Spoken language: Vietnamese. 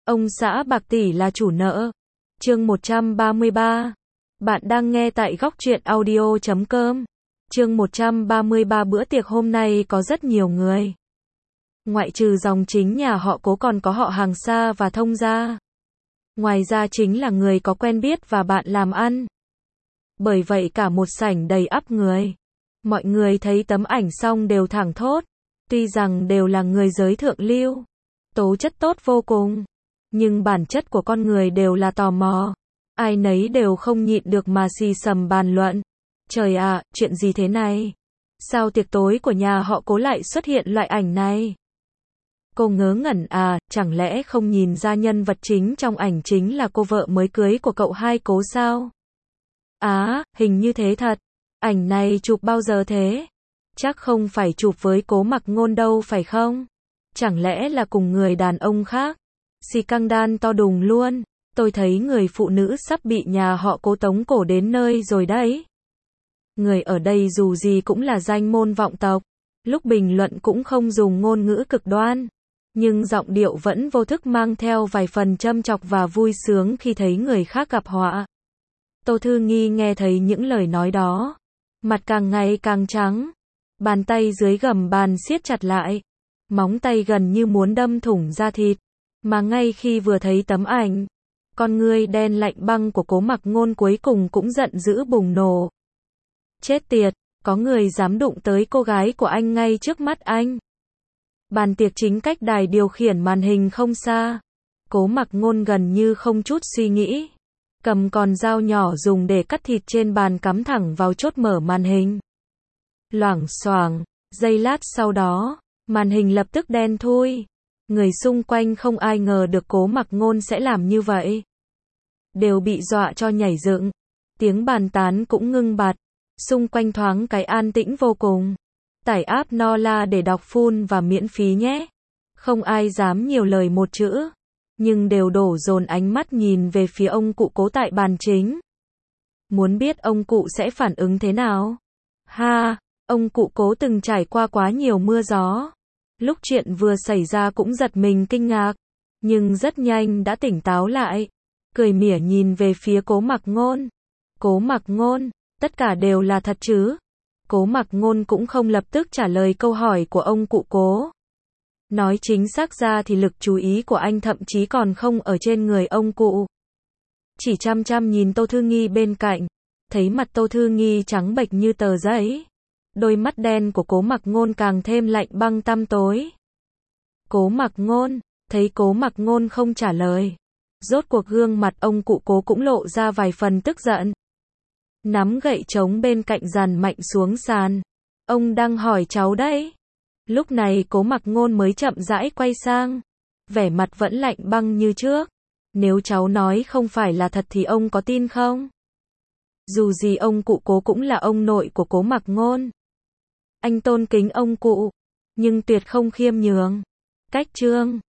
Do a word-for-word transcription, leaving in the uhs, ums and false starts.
Ông xã bạc tỷ là chủ nợ. Chương một trăm ba mươi ba. Bạn đang nghe tại góc truyện audio chấm com. Chương một trăm ba mươi ba. Bữa tiệc hôm nay có rất nhiều người. Ngoại trừ dòng chính nhà họ Cố còn có họ hàng xa và thông gia. Ngoài ra chính là người có quen biết và bạn làm ăn. Bởi vậy cả một sảnh đầy ắp người. Mọi người thấy tấm ảnh xong đều thảng thốt. Tuy rằng đều là người giới thượng lưu, tố chất tốt vô cùng, nhưng bản chất của con người đều là tò mò. Ai nấy đều không nhịn được mà xì xầm bàn luận. Trời ạ, chuyện gì thế này? Sao tiệc tối của nhà họ Cố lại xuất hiện loại ảnh này? Cô ngớ ngẩn à, chẳng lẽ không nhìn ra nhân vật chính trong ảnh chính là cô vợ mới cưới của cậu hai Cố sao? Á, hình như thế thật. Ảnh này chụp bao giờ thế? Chắc không phải chụp với Cố Mặc Ngôn đâu phải không? Chẳng lẽ là cùng người đàn ông khác? Xì căng đan to đùng luôn. Tôi thấy người phụ nữ sắp bị nhà họ Cố tống cổ đến nơi rồi đấy. Người ở đây dù gì cũng là danh môn vọng tộc. Lúc bình luận cũng không dùng ngôn ngữ cực đoan. Nhưng giọng điệu vẫn vô thức mang theo vài phần châm chọc và vui sướng khi thấy người khác gặp họa. Tô Thư Nghi nghe thấy những lời nói đó. Mặt càng ngày càng trắng. Bàn tay dưới gầm bàn siết chặt lại. Móng tay gần như muốn đâm thủng da thịt. Mà ngay khi vừa thấy tấm ảnh, con ngươi đen lạnh băng của Cố Mặc Ngôn cuối cùng cũng giận dữ bùng nổ. Chết tiệt, có người dám đụng tới cô gái của anh ngay trước mắt anh. Bàn tiệc chính cách đài điều khiển màn hình không xa. Cố Mặc Ngôn gần như không chút suy nghĩ, cầm con dao nhỏ dùng để cắt thịt trên bàn cắm thẳng vào chốt mở màn hình. Loảng xoảng, giây lát sau đó, màn hình lập tức đen thui. Người xung quanh không ai ngờ được Cố Mặc Ngôn sẽ làm như vậy. Đều bị dọa cho nhảy dựng. Tiếng bàn tán cũng ngưng bặt. Xung quanh thoáng cái an tĩnh vô cùng. Tải app Nola để đọc full và miễn phí nhé. Không ai dám nhiều lời một chữ. Nhưng đều đổ dồn ánh mắt nhìn về phía ông cụ Cố tại bàn chính. Muốn biết ông cụ sẽ phản ứng thế nào? Ha, ông cụ Cố từng trải qua quá nhiều mưa gió. Lúc chuyện vừa xảy ra cũng giật mình kinh ngạc. Nhưng rất nhanh đã tỉnh táo lại. Cười mỉa nhìn về phía Cố Mặc Ngôn. Cố Mặc Ngôn, tất cả đều là thật chứ? Cố Mặc Ngôn cũng không lập tức trả lời câu hỏi của ông cụ Cố. Nói chính xác ra thì lực chú ý của anh thậm chí còn không ở trên người ông cụ. Chỉ chăm chăm nhìn Tô Thư Nghi bên cạnh. Thấy mặt Tô Thư Nghi trắng bệch như tờ giấy. Đôi mắt đen của Cố Mặc Ngôn càng thêm lạnh băng tăm tối. Cố Mặc Ngôn, thấy Cố Mặc Ngôn không trả lời. Rốt cuộc gương mặt ông cụ Cố cũng lộ ra vài phần tức giận. Nắm gậy trống bên cạnh dàn mạnh xuống sàn. Ông đang hỏi cháu đấy. Lúc này Cố Mặc Ngôn mới chậm rãi quay sang. Vẻ mặt vẫn lạnh băng như trước. Nếu cháu nói không phải là thật thì ông có tin không? Dù gì ông cụ Cố cũng là ông nội của Cố Mặc Ngôn. Anh tôn kính ông cụ, nhưng tuyệt không khiêm nhường. Cách chương